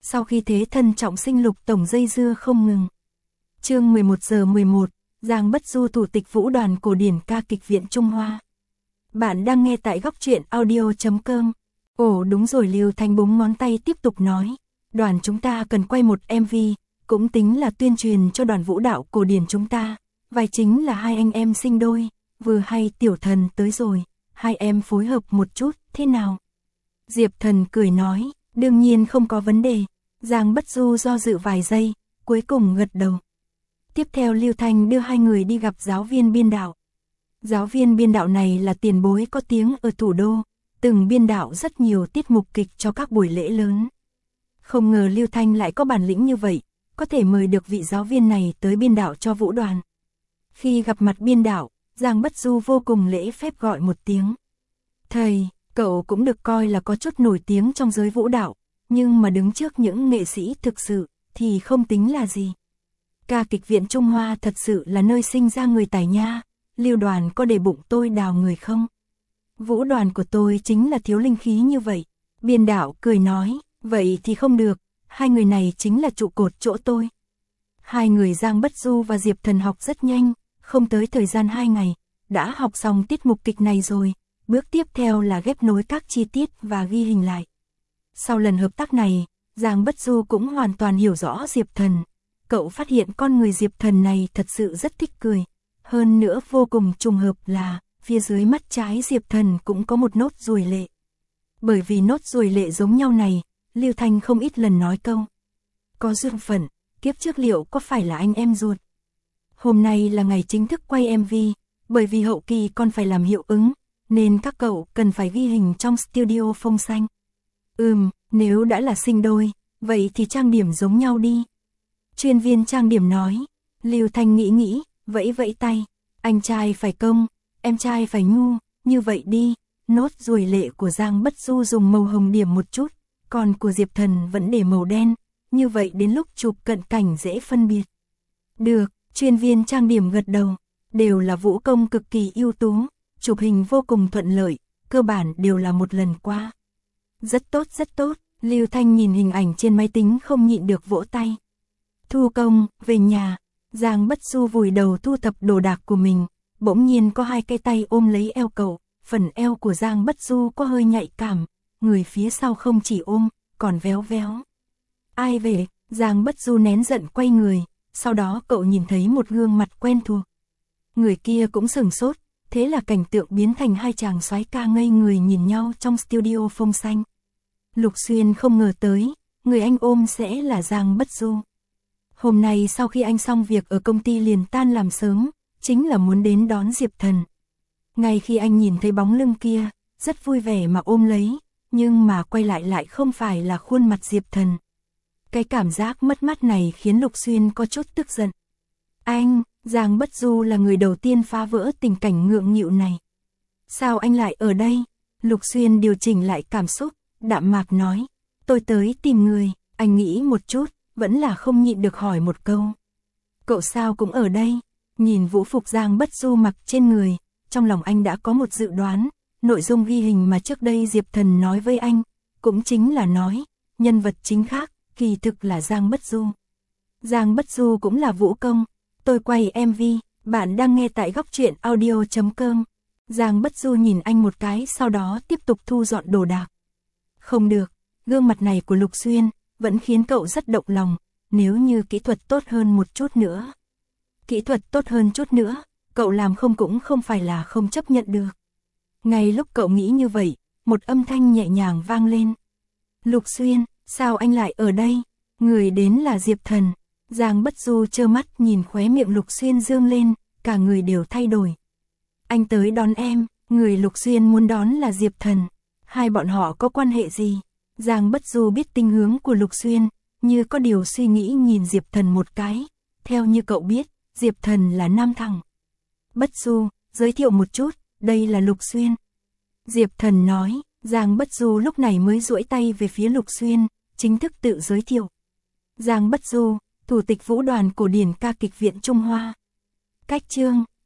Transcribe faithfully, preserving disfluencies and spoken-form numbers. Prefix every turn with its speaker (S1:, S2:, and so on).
S1: sau khi thế thân trọng sinh Lục tổng dây dưa không ngừng. Chương mười một giờ mười một, Giang Bất Du thủ tịch Vũ đoàn cổ điển ca kịch viện Trung Hoa. Bạn đang nghe tại góc truyện audio chấm com. Ồ đúng rồi, Lưu Thanh búng ngón tay tiếp tục nói, đoàn chúng ta cần quay một em vê, cũng tính là tuyên truyền cho đoàn vũ đạo cổ điển chúng ta, vai chính là hai anh em sinh đôi, vừa hay Tiểu Thần tới rồi, hai em phối hợp một chút, thế nào? Diệp Thần cười nói, đương nhiên không có vấn đề. Giang Bất Du do dự vài giây, cuối cùng gật đầu. Tiếp theo Lưu Thanh đưa hai người đi gặp giáo viên biên đạo. Giáo viên biên đạo này là tiền bối có tiếng ở thủ đô, từng biên đạo rất nhiều tiết mục kịch cho các buổi lễ lớn. Không ngờ Lưu Thanh lại có bản lĩnh như vậy, có thể mời được vị giáo viên này tới biên đạo cho vũ đoàn. Khi gặp mặt biên đạo, Giang Bất Du vô cùng lễ phép gọi một tiếng. Thầy, cậu cũng được coi là có chút nổi tiếng trong giới vũ đạo, nhưng mà đứng trước những nghệ sĩ thực sự thì không tính là gì. Ca kịch viện Trung Hoa thật sự là nơi sinh ra người tài nha, Lưu đoàn có để bụng tôi đào người không? Vũ đoàn của tôi chính là thiếu linh khí như vậy. Biên đạo cười nói, vậy thì không được, hai người này chính là trụ cột chỗ tôi. Hai người Giang Bất Du và Diệp Thần học rất nhanh, không tới thời gian hai ngày, đã học xong tiết mục kịch này rồi, bước tiếp theo là ghép nối các chi tiết và ghi hình lại. Sau lần hợp tác này, Giang Bất Du cũng hoàn toàn hiểu rõ Diệp Thần. Cậu phát hiện con người Diệp Thần này thật sự rất thích cười. Hơn nữa vô cùng trùng hợp là, phía dưới mắt trái Diệp Thần cũng có một nốt ruồi lệ. Bởi vì nốt ruồi lệ giống nhau này, Lưu Thanh không ít lần nói câu. Có duyên phận, kiếp trước liệu có phải là anh em ruột? Hôm nay là ngày chính thức quay em vê, bởi vì hậu kỳ còn phải làm hiệu ứng, nên các cậu cần phải ghi hình trong studio Phong Xanh. Ừm, nếu đã là sinh đôi, vậy thì trang điểm giống nhau đi. Chuyên viên trang điểm nói. Lưu Thanh nghĩ nghĩ, vẫy vẫy tay. Anh trai phải công, em trai phải nhu, như vậy đi. Nốt ruồi lệ của Giang Bất Du dùng màu hồng điểm một chút, còn của Diệp Thần vẫn để màu đen. Như vậy đến lúc chụp cận cảnh dễ phân biệt. Được, chuyên viên trang điểm gật đầu. Đều là vũ công cực kỳ ưu tú, chụp hình vô cùng thuận lợi, cơ bản đều là một lần qua. Rất tốt rất tốt, Lưu Thanh nhìn hình ảnh trên máy tính không nhịn được vỗ tay. Thu công, về nhà, Giang Bất Du vùi đầu thu thập đồ đạc của mình, bỗng nhiên có hai cái tay ôm lấy eo cậu, phần eo của Giang Bất Du có hơi nhạy cảm, người phía sau không chỉ ôm, còn véo véo. Ai về, Giang Bất Du nén giận quay người, sau đó cậu nhìn thấy một gương mặt quen thuộc. Người kia cũng sửng sốt, thế là cảnh tượng biến thành hai chàng soái ca ngây người nhìn nhau trong studio Phong Xanh. Lục Xuyên không ngờ tới, người anh ôm sẽ là Giang Bất Du. Hôm nay sau khi anh xong việc ở công ty liền tan làm sớm, chính là muốn đến đón Diệp Thần. Ngay khi anh nhìn thấy bóng lưng kia, rất vui vẻ mà ôm lấy, nhưng mà quay lại lại không phải là khuôn mặt Diệp Thần. Cái cảm giác mất mát này khiến Lục Xuyên có chút tức giận. Anh, Giang Bất Du là người đầu tiên phá vỡ tình cảnh ngượng nghịu này. Sao anh lại ở đây? Lục Xuyên điều chỉnh lại cảm xúc, đạm mạc nói. Tôi tới tìm người, anh nghĩ một chút, vẫn là không nhịn được hỏi một câu. Cậu sao cũng ở đây? Nhìn vũ phục Giang Bất Du mặc trên người, trong lòng anh đã có một dự đoán, nội dung ghi hình mà trước đây Diệp Thần nói với anh, cũng chính là nói, nhân vật chính khác, kỳ thực là Giang Bất Du. Giang Bất Du cũng là vũ công. Tôi quay em vê, bạn đang nghe tại góc truyện audio chấm com. Giang Bất Du nhìn anh một cái sau đó tiếp tục thu dọn đồ đạc. Không được, gương mặt này của Lục Xuyên vẫn khiến cậu rất động lòng, nếu như kỹ thuật tốt hơn một chút nữa. Kỹ thuật tốt hơn chút nữa, cậu làm không cũng không phải là không chấp nhận được. Ngay lúc cậu nghĩ như vậy, một âm thanh nhẹ nhàng vang lên. Lục Xuyên, sao anh lại ở đây? Người đến là Diệp Thần. Giang Bất Du trơ mắt nhìn khóe miệng Lục Xuyên dương lên, cả người đều thay đổi. Anh tới đón em, người Lục Xuyên muốn đón là Diệp Thần. Hai bọn họ có quan hệ gì? Giang Bất Du biết tình hướng của Lục Xuyên, như có điều suy nghĩ nhìn Diệp Thần một cái. Theo như cậu biết, Diệp Thần là nam thằng. Bất Du, giới thiệu một chút, đây là Lục Xuyên. Diệp Thần nói, Giang Bất Du lúc này mới duỗi tay về phía Lục Xuyên, chính thức tự giới thiệu. Giang Bất Du, thủ tịch Vũ đoàn cổ điển ca kịch viện Trung Hoa. Cách chương